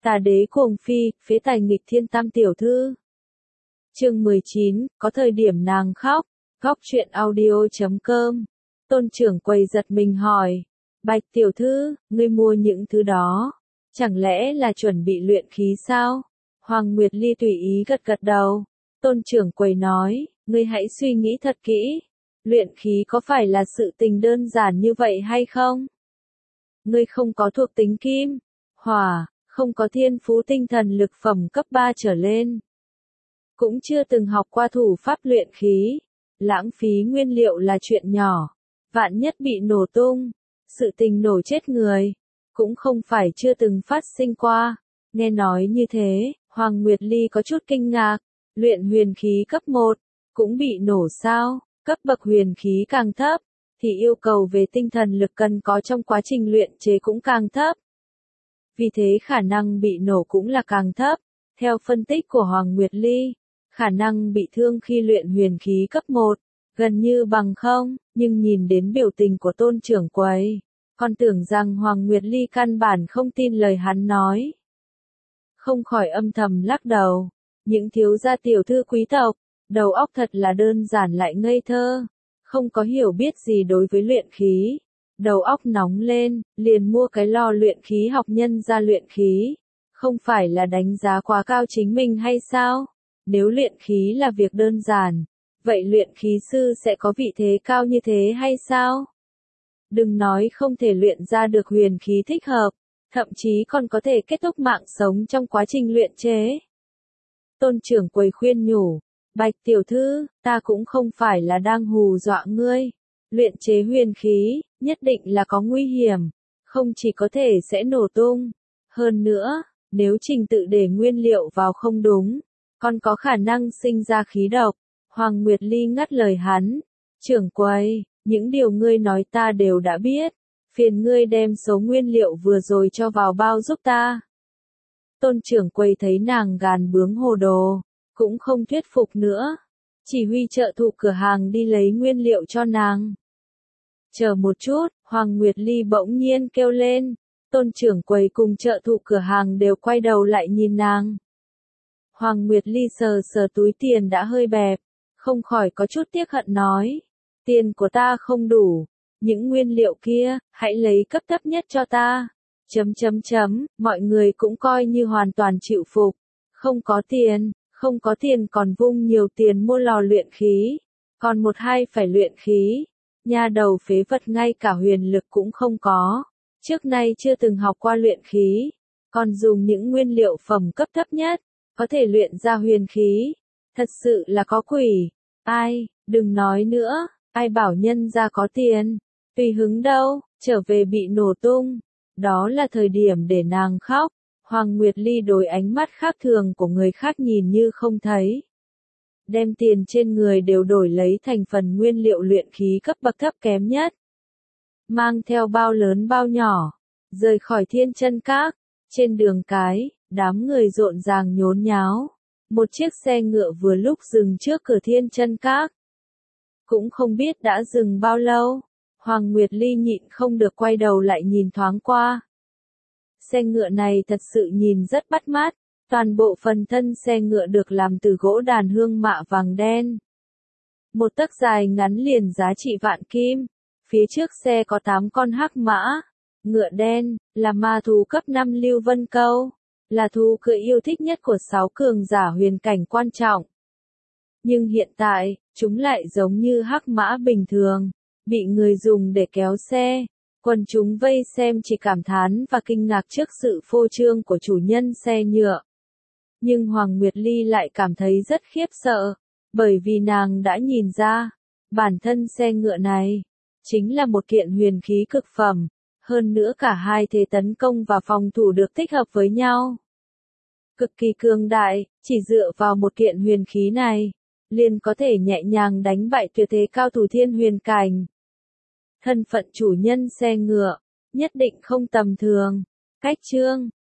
Tà đế cuồng phi, phế tài nghịch thiên tam tiểu thư. Chương 19, có thời điểm nàng khóc. Góc truyện audio.com. Tôn trưởng quầy giật mình hỏi. Bạch tiểu thư, ngươi mua những thứ đó. Chẳng lẽ là chuẩn bị luyện khí sao? Hoàng Nguyệt Ly tùy ý gật gật đầu. Tôn trưởng quầy nói, ngươi hãy suy nghĩ thật kỹ. Luyện khí có phải là sự tình đơn giản như vậy hay không? Ngươi không có thuộc tính kim, hỏa, không có thiên phú tinh thần lực phẩm cấp 3 trở lên. Cũng chưa từng học qua thủ pháp luyện khí. Lãng phí nguyên liệu là chuyện nhỏ. Vạn nhất bị nổ tung. Sự tình nổ chết người. Cũng không phải chưa từng phát sinh qua. Nghe nói như thế, Hoàng Nguyệt Ly có chút kinh ngạc. Luyện huyền khí cấp 1. Cũng bị nổ sao? Cấp bậc huyền khí càng thấp. Thì yêu cầu về tinh thần lực cần có trong quá trình luyện chế cũng càng thấp. Vì thế khả năng bị nổ cũng là càng thấp. Theo phân tích của Hoàng Nguyệt Ly, khả năng bị thương khi luyện huyền khí cấp 1, gần như bằng không, nhưng nhìn đến biểu tình của tôn trưởng quầy, còn tưởng rằng Hoàng Nguyệt Ly căn bản không tin lời hắn nói. Không khỏi âm thầm lắc đầu, những thiếu gia tiểu thư quý tộc, đầu óc thật là đơn giản lại ngây thơ, không có hiểu biết gì đối với luyện khí. Đầu óc nóng lên, liền mua cái lò luyện khí học nhân ra luyện khí. Không phải là đánh giá quá cao chính mình hay sao? Nếu luyện khí là việc đơn giản, vậy luyện khí sư sẽ có vị thế cao như thế hay sao? Đừng nói không thể luyện ra được huyền khí thích hợp, thậm chí còn có thể kết thúc mạng sống trong quá trình luyện chế. Tôn trưởng quầy khuyên nhủ, Bạch tiểu thư, ta cũng không phải là đang hù dọa ngươi. Luyện chế huyền khí, nhất định là có nguy hiểm, không chỉ có thể sẽ nổ tung. Hơn nữa, nếu trình tự để nguyên liệu vào không đúng, còn có khả năng sinh ra khí độc. Hoàng Nguyệt Ly ngắt lời hắn, trưởng quầy, những điều ngươi nói ta đều đã biết, phiền ngươi đem số nguyên liệu vừa rồi cho vào bao giúp ta. Tôn trưởng quầy thấy nàng gàn bướng hồ đồ, cũng không thuyết phục nữa, chỉ huy trợ thủ cửa hàng đi lấy nguyên liệu cho nàng. Chờ một chút, Hoàng Nguyệt Ly bỗng nhiên kêu lên, tôn trưởng quầy cùng trợ thủ cửa hàng đều quay đầu lại nhìn nàng. Hoàng Nguyệt Ly sờ sờ túi tiền đã hơi bẹp, không khỏi có chút tiếc hận nói, tiền của ta không đủ, những nguyên liệu kia, hãy lấy cấp thấp nhất cho ta. Mọi người cũng coi như hoàn toàn chịu phục, không có tiền còn vung nhiều tiền mua lò luyện khí, còn một hai phải luyện khí. Nha đầu phế vật ngay cả huyền lực cũng không có, trước nay chưa từng học qua luyện khí, còn dùng những nguyên liệu phẩm cấp thấp nhất, có thể luyện ra huyền khí, thật sự là có quỷ. Ai, đừng nói nữa, ai bảo nhân ra có tiền, tùy hứng đâu, trở về bị nổ tung, đó là thời điểm để nàng khóc. Hoàng Nguyệt Ly đối ánh mắt khác thường của người khác nhìn như không thấy. Đem tiền trên người đều đổi lấy thành phần nguyên liệu luyện khí cấp bậc thấp kém nhất. Mang theo bao lớn bao nhỏ, rời khỏi Thiên Chân Các, trên đường cái, đám người rộn ràng nhốn nháo. Một chiếc xe ngựa vừa lúc dừng trước cửa Thiên Chân Các. Cũng không biết đã dừng bao lâu, Hoàng Nguyệt Ly nhịn không được quay đầu lại nhìn thoáng qua. Xe ngựa này thật sự nhìn rất bắt mắt. Toàn bộ phần thân xe ngựa được làm từ gỗ đàn hương mạ vàng đen. Một tấc dài ngắn liền giá trị vạn kim. Phía trước xe có 8 con hắc mã. Ngựa đen, là ma thú cấp 5 Lưu Vân Câu. Là thú cưỡi yêu thích nhất của 6 cường giả huyền cảnh quan trọng. Nhưng hiện tại, chúng lại giống như hắc mã bình thường. Bị người dùng để kéo xe. Quần chúng vây xem chỉ cảm thán và kinh ngạc trước sự phô trương của chủ nhân xe nhựa. Nhưng Hoàng Nguyệt Ly lại cảm thấy rất khiếp sợ, bởi vì nàng đã nhìn ra, bản thân xe ngựa này, chính là một kiện huyền khí cực phẩm, hơn nữa cả hai thế tấn công và phòng thủ được tích hợp với nhau. Cực kỳ cường đại, chỉ dựa vào một kiện huyền khí này, liền có thể nhẹ nhàng đánh bại tuyệt thế cao thủ thiên huyền cảnh. Thân phận chủ nhân xe ngựa, nhất định không tầm thường. Cách chương